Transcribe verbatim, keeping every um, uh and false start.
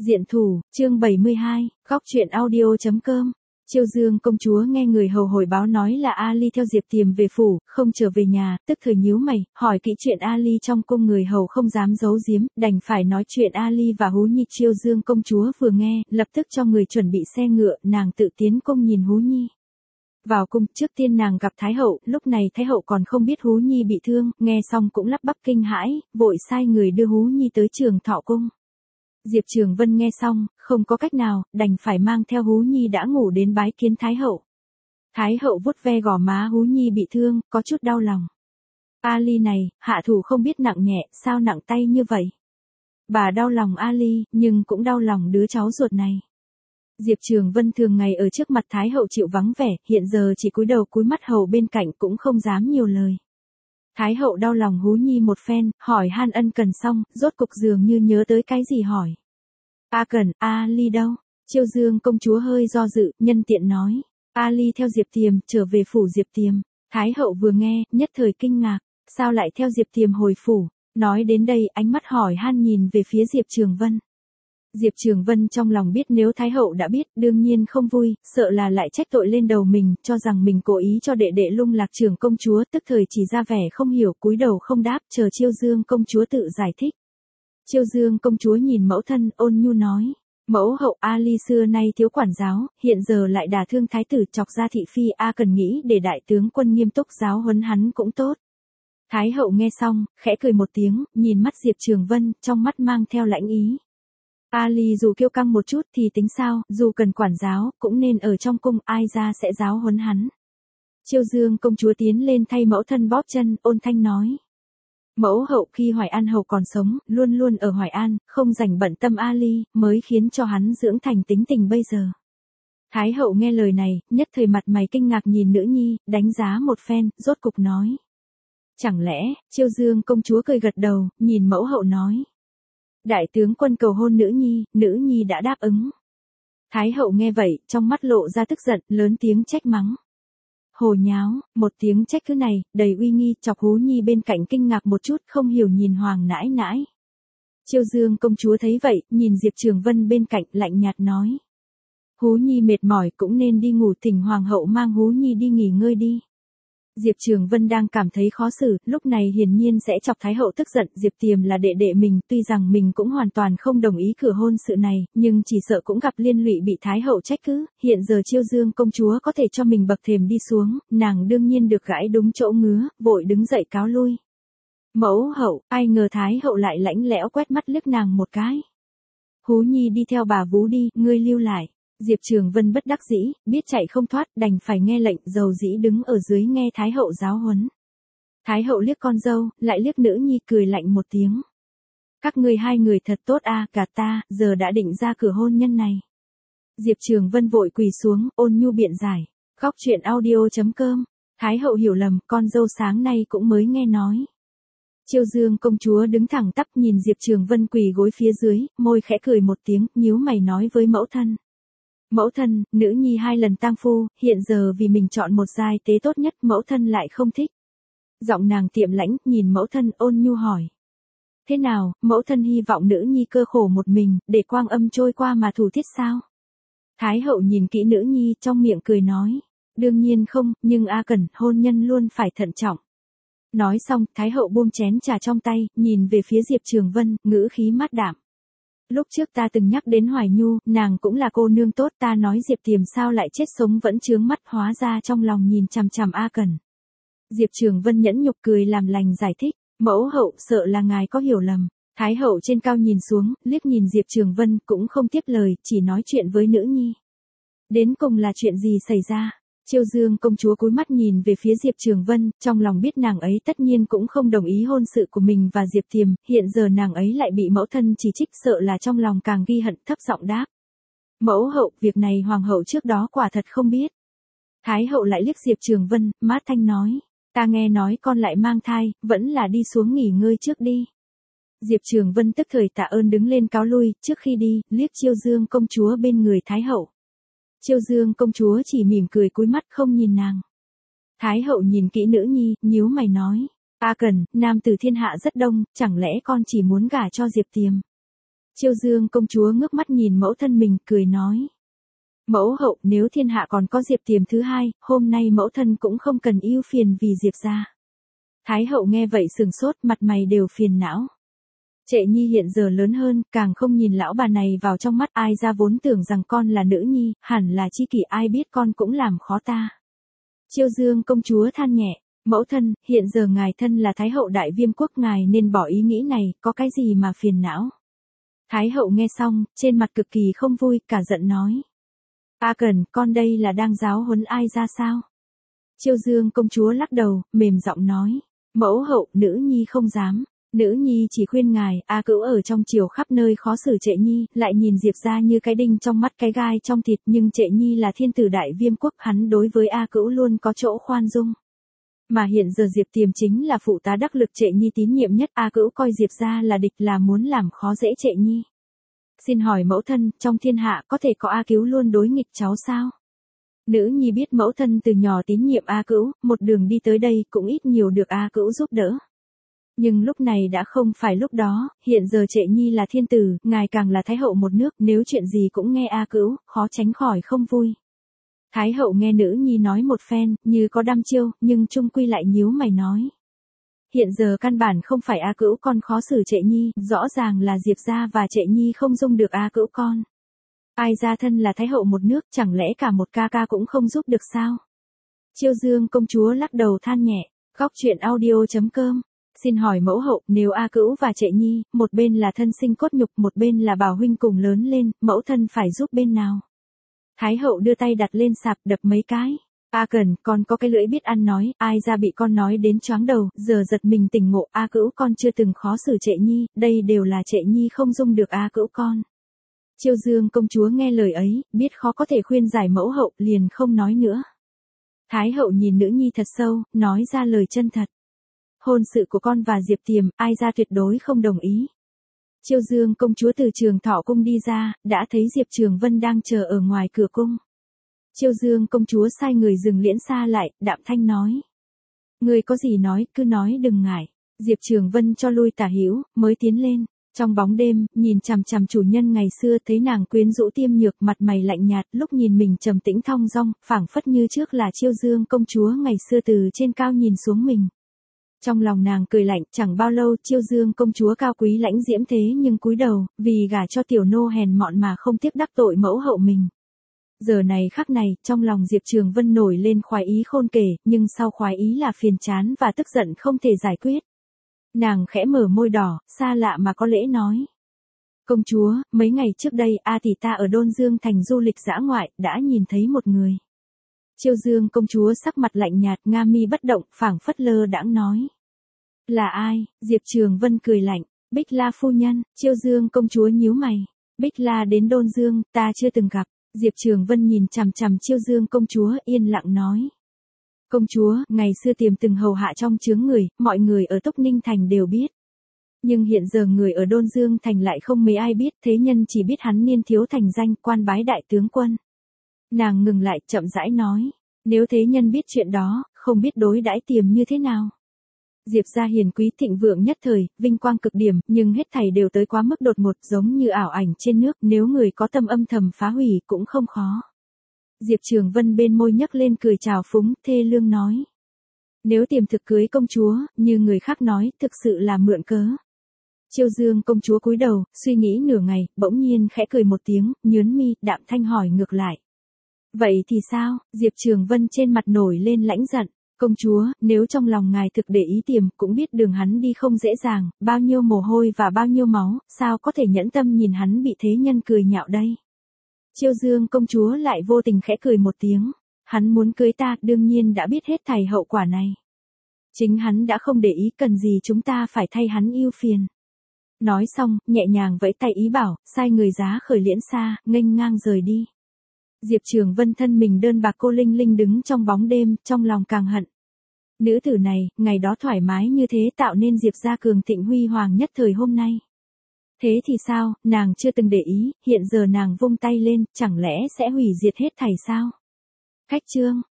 Diện thủ, chương bảy mươi hai, góc truyện audio chấm com. Chiêu Dương công chúa nghe người hầu hồi báo nói là Ali theo Diệp Tiềm về phủ, không trở về nhà, tức thời nhíu mày, hỏi kỹ chuyện Ali trong cung. Người hầu không dám giấu giếm, đành phải nói chuyện Ali và Hú Nhi. Chiêu Dương công chúa vừa nghe, lập tức cho người chuẩn bị xe ngựa, nàng tự tiến cung nhìn Hú Nhi. Vào cung, trước tiên nàng gặp Thái hậu, lúc này Thái hậu còn không biết Hú Nhi bị thương, nghe xong cũng lắp bắp kinh hãi, vội sai người đưa Hú Nhi tới Trường Thọ cung. Diệp Trường Vân nghe xong, không có cách nào, đành phải mang theo Hú Nhi đã ngủ đến bái kiến Thái hậu. Thái hậu vuốt ve gò má Hú Nhi bị thương, có chút đau lòng. Ali này, hạ thủ không biết nặng nhẹ, sao nặng tay như vậy? Bà đau lòng Ali, nhưng cũng đau lòng đứa cháu ruột này. Diệp Trường Vân thường ngày ở trước mặt Thái hậu chịu vắng vẻ, hiện giờ chỉ cúi đầu cúi mắt hầu bên cạnh cũng không dám nhiều lời. Thái hậu đau lòng Hú Nhi một phen, hỏi han ân cần xong, rốt cục dường như nhớ tới cái gì hỏi. A Cần, Ali đâu? Chiêu Dương công chúa hơi do dự, nhân tiện nói. Ali theo Diệp Tiềm, trở về phủ Diệp Tiềm. Thái hậu vừa nghe, nhất thời kinh ngạc, sao lại theo Diệp Tiềm hồi phủ? Nói đến đây, ánh mắt hỏi han nhìn về phía Diệp Trường Vân. Diệp Trường Vân trong lòng biết nếu Thái hậu đã biết, đương nhiên không vui, sợ là lại trách tội lên đầu mình, cho rằng mình cố ý cho đệ đệ lung lạc Trường công chúa, tức thời chỉ ra vẻ không hiểu, cúi đầu không đáp, chờ Chiêu Dương công chúa tự giải thích. Chiêu Dương công chúa nhìn mẫu thân, ôn nhu nói, mẫu hậu Ali xưa nay thiếu quản giáo, hiện giờ lại đả thương thái tử, chọc ra thị phi. A Cần nghĩ để đại tướng quân nghiêm túc giáo huấn hắn cũng tốt. Thái hậu nghe xong, khẽ cười một tiếng, nhìn mắt Diệp Trường Vân, trong mắt mang theo lãnh ý. Ali dù kiêu căng một chút thì tính sao, dù cần quản giáo, cũng nên ở trong cung, ai ra sẽ giáo huấn hắn. Chiêu Dương công chúa tiến lên thay mẫu thân bóp chân, ôn thanh nói. Mẫu hậu khi Hoài An hầu còn sống, luôn luôn ở Hoài An, không rảnh bận tâm Ali, mới khiến cho hắn dưỡng thành tính tình bây giờ. Thái hậu nghe lời này, nhất thời mặt mày kinh ngạc nhìn nữ nhi, đánh giá một phen, rốt cục nói. Chẳng lẽ, Chiêu Dương công chúa cười gật đầu, nhìn mẫu hậu nói. Đại tướng quân cầu hôn nữ nhi, nữ nhi đã đáp ứng. Thái hậu nghe vậy, trong mắt lộ ra tức giận, lớn tiếng trách mắng. Hồ nháo, một tiếng trách cứ này, đầy uy nghi, chọc Hú Nhi bên cạnh kinh ngạc một chút, không hiểu nhìn hoàng nãi nãi. Chiêu Dương công chúa thấy vậy, nhìn Diệp Trường Vân bên cạnh, lạnh nhạt nói. Hú Nhi mệt mỏi cũng nên đi ngủ, thỉnh hoàng hậu mang Hú Nhi đi nghỉ ngơi đi. Diệp Trường Vân đang cảm thấy khó xử, lúc này hiển nhiên sẽ chọc Thái hậu tức giận. Diệp Tiềm là đệ đệ mình, tuy rằng mình cũng hoàn toàn không đồng ý cửa hôn sự này, nhưng chỉ sợ cũng gặp liên lụy bị Thái hậu trách cứ. Hiện giờ Chiêu Dương công chúa có thể cho mình bậc thềm đi xuống, nàng đương nhiên được gãi đúng chỗ ngứa, vội đứng dậy cáo lui. Mẫu hậu, ai ngờ Thái hậu lại lãnh lẽo quét mắt liếc nàng một cái. Hú Nhi đi theo bà vú đi, ngươi lưu lại. Diệp Trường Vân bất đắc dĩ, biết chạy không thoát, đành phải nghe lệnh, dầu dĩ đứng ở dưới nghe Thái hậu giáo huấn. Thái hậu liếc con dâu, lại liếc nữ nhi, cười lạnh một tiếng. Các ngươi hai người thật tốt a, gạt ta, giờ đã định ra cửa hôn nhân này. Diệp Trường Vân vội quỳ xuống, ôn nhu biện giải. Góc truyện audio chấm com. Thái hậu hiểu lầm, con dâu sáng nay cũng mới nghe nói. Chiêu Dương công chúa đứng thẳng tắp nhìn Diệp Trường Vân quỳ gối phía dưới, môi khẽ cười một tiếng, nhíu mày nói với mẫu thân. Mẫu thân, nữ nhi hai lần tang phu, hiện giờ vì mình chọn một giai tế tốt nhất, mẫu thân lại không thích. Giọng nàng tiệm lãnh, nhìn mẫu thân ôn nhu hỏi. Thế nào, mẫu thân hy vọng nữ nhi cơ khổ một mình, để quang âm trôi qua mà thủ tiết sao? Thái hậu nhìn kỹ nữ nhi, trong miệng cười nói. Đương nhiên không, nhưng A Cần, hôn nhân luôn phải thận trọng. Nói xong, Thái hậu buông chén trà trong tay, nhìn về phía Diệp Trường Vân, ngữ khí mát đạm. Lúc trước ta từng nhắc đến Hoài Nhu, nàng cũng là cô nương tốt, ta nói Diệp Tiềm sao lại chết sống vẫn chướng mắt, hóa ra trong lòng nhìn chằm chằm A Cần. Diệp Trường Vân nhẫn nhục cười làm lành giải thích, mẫu hậu sợ là ngài có hiểu lầm. Thái hậu trên cao nhìn xuống, liếc nhìn Diệp Trường Vân cũng không tiếp lời, chỉ nói chuyện với nữ nhi. Đến cùng là chuyện gì xảy ra? Chiêu Dương công chúa cúi mắt nhìn về phía Diệp Trường Vân, trong lòng biết nàng ấy tất nhiên cũng không đồng ý hôn sự của mình và Diệp Tiềm, hiện giờ nàng ấy lại bị mẫu thân chỉ trích, sợ là trong lòng càng ghi hận, thấp giọng đáp. Mẫu hậu, việc này hoàng hậu trước đó quả thật không biết. Thái hậu lại liếc Diệp Trường Vân, mát thanh nói, ta nghe nói con lại mang thai, vẫn là đi xuống nghỉ ngơi trước đi. Diệp Trường Vân tức thời tạ ơn đứng lên cáo lui, trước khi đi, liếc Chiêu Dương công chúa bên người Thái hậu. Chiêu Dương công chúa chỉ mỉm cười cúi mắt không nhìn nàng. Thái hậu nhìn kỹ nữ nhi, nhíu mày nói. A Cần, nam tử thiên hạ rất đông, chẳng lẽ con chỉ muốn gả cho Diệp Tiềm? Chiêu Dương công chúa ngước mắt nhìn mẫu thân mình, cười nói. Mẫu hậu, nếu thiên hạ còn có Diệp Tiềm thứ hai, hôm nay mẫu thân cũng không cần ưu phiền vì Diệp gia. Thái hậu nghe vậy sừng sốt, mặt mày đều phiền não. Trệ nhi hiện giờ lớn hơn, càng không nhìn lão bà này vào trong mắt, ai ra vốn tưởng rằng con là nữ nhi, hẳn là chi kỷ, ai biết con cũng làm khó ta. Chiêu Dương công chúa than nhẹ, mẫu thân, hiện giờ ngài thân là Thái hậu Đại Viêm quốc, ngài nên bỏ ý nghĩ này, có cái gì mà phiền não. Thái hậu nghe xong, trên mặt cực kỳ không vui, cả giận nói. A Cần, con đây là đang giáo huấn ai ra sao? Chiêu Dương công chúa lắc đầu, mềm giọng nói. Mẫu hậu, nữ nhi không dám. Nữ nhi chỉ khuyên ngài, A Cữu ở trong triều khắp nơi khó xử Trệ nhi, lại nhìn Diệp gia như cái đinh trong mắt cái gai trong thịt, nhưng Trệ nhi là thiên tử Đại Viêm quốc, hắn đối với A Cữu luôn có chỗ khoan dung. Mà hiện giờ Diệp Tiềm chính là phụ tá đắc lực Trệ nhi tín nhiệm nhất, A Cữu coi Diệp gia là địch, là muốn làm khó dễ Trệ nhi. Xin hỏi mẫu thân, trong thiên hạ có thể có A Cữu luôn đối nghịch cháu sao? Nữ nhi biết mẫu thân từ nhỏ tín nhiệm A Cữu, một đường đi tới đây cũng ít nhiều được A Cữu giúp đỡ. Nhưng lúc này đã không phải lúc đó, hiện giờ Trệ nhi là thiên tử, ngài càng là thái hậu một nước, nếu chuyện gì cũng nghe A Cữu, khó tránh khỏi không vui. Thái hậu nghe nữ nhi nói một phen, như có đăm chiêu, nhưng chung quy lại nhíu mày nói. Hiện giờ căn bản không phải A Cữu con khó xử Trệ nhi, rõ ràng là Diệp gia và Trệ nhi không dung được A Cữu con. Ai ra thân là thái hậu một nước, chẳng lẽ cả một ca ca cũng không giúp được sao? Chiêu Dương công chúa lắc đầu than nhẹ, góc truyện audio chấm com. Xin hỏi mẫu hậu, nếu A Cữu và Trệ nhi, một bên là thân sinh cốt nhục, một bên là bảo huynh cùng lớn lên, mẫu thân phải giúp bên nào? Thái hậu đưa tay đặt lên sạp, đập mấy cái. A Cần, con có cái lưỡi biết ăn nói, ai ra bị con nói đến choáng đầu, giờ giật mình tỉnh ngộ, A Cữu con chưa từng khó xử Trệ nhi, đây đều là Trệ nhi không dung được A Cữu con. Chiêu Dương công chúa nghe lời ấy, biết khó có thể khuyên giải mẫu hậu, liền không nói nữa. Thái hậu nhìn nữ nhi thật sâu, nói ra lời chân thật. Hôn sự của con và Diệp Tiềm, ai ra tuyệt đối không đồng ý. Chiêu Dương công chúa từ Trường Thọ cung đi ra, đã thấy Diệp Trường Vân đang chờ ở ngoài cửa cung. Chiêu Dương công chúa sai người dừng liễn xa lại, đạm thanh nói. Người có gì nói, cứ nói đừng ngại. Diệp Trường Vân cho lui tả hữu, mới tiến lên. Trong bóng đêm, nhìn chằm chằm chủ nhân ngày xưa, thấy nàng quyến rũ tiêm nhược, mặt mày lạnh nhạt, lúc nhìn mình trầm tĩnh thong dong, phảng phất như trước là Chiêu Dương công chúa ngày xưa từ trên cao nhìn xuống mình. Trong lòng nàng cười lạnh, chẳng bao lâu Chiêu Dương công chúa cao quý lãnh diễm thế nhưng cúi đầu, vì gả cho tiểu nô hèn mọn mà không tiếc đắc tội mẫu hậu mình. Giờ này khắc này, trong lòng Diệp Trường Vân nổi lên khoái ý khôn kể, nhưng sau khoái ý là phiền chán và tức giận không thể giải quyết. Nàng khẽ mở môi đỏ, xa lạ mà có lễ nói. Công chúa, mấy ngày trước đây, A tỷ ta ở Đôn Dương thành du lịch dã ngoại, đã nhìn thấy một người. Chiêu Dương công chúa sắc mặt lạnh nhạt, nga mi bất động, phảng phất lơ đãng nói. Là ai? Diệp Trường Vân cười lạnh. Bích La phu nhân. Chiêu Dương công chúa nhíu mày. Bích La đến Đôn Dương, ta chưa từng gặp. Diệp Trường Vân nhìn chằm chằm Chiêu Dương công chúa, yên lặng nói. Công chúa, ngày xưa Tiềm từng hầu hạ trong chướng người, mọi người ở Túc Ninh thành đều biết. Nhưng hiện giờ người ở Đôn Dương thành lại không mấy ai biết, thế nhân chỉ biết hắn niên thiếu thành danh, quan bái đại tướng quân. Nàng ngừng lại, chậm rãi nói, nếu thế nhân biết chuyện đó, không biết đối đãi Tiềm như thế nào. Diệp gia hiền quý thịnh vượng nhất thời, vinh quang cực điểm, nhưng hết thảy đều tới quá mức đột ngột, giống như ảo ảnh trên nước, nếu người có tâm âm thầm phá hủy cũng không khó. Diệp Trường Vân bên môi nhấc lên cười trào phúng, thê lương nói. Nếu Tiềm thực cưới công chúa, như người khác nói, thực sự là mượn cớ. Chiêu Dương công chúa cúi đầu, suy nghĩ nửa ngày, bỗng nhiên khẽ cười một tiếng, nhớn mi, đạm thanh hỏi ngược lại. Vậy thì sao? Diệp Trường Vân trên mặt nổi lên lãnh giận. Công chúa, nếu trong lòng ngài thực để ý Tiềm, cũng biết đường hắn đi không dễ dàng, bao nhiêu mồ hôi và bao nhiêu máu, sao có thể nhẫn tâm nhìn hắn bị thế nhân cười nhạo đây? Chiêu Dương công chúa lại vô tình khẽ cười một tiếng. Hắn muốn cưới ta, đương nhiên đã biết hết thảy hậu quả này. Chính hắn đã không để ý, cần gì chúng ta phải thay hắn ưu phiền. Nói xong, nhẹ nhàng vẫy tay ý bảo, sai người giá khởi liễn xa, nghênh ngang rời đi. Diệp Trường Vân thân mình đơn bạc cô linh linh đứng trong bóng đêm, trong lòng càng hận. Nữ tử này, ngày đó thoải mái như thế tạo nên Diệp gia cường thịnh huy hoàng nhất thời hôm nay. Thế thì sao, nàng chưa từng để ý, hiện giờ nàng vung tay lên, chẳng lẽ sẽ hủy diệt hết thảy sao? Cách chương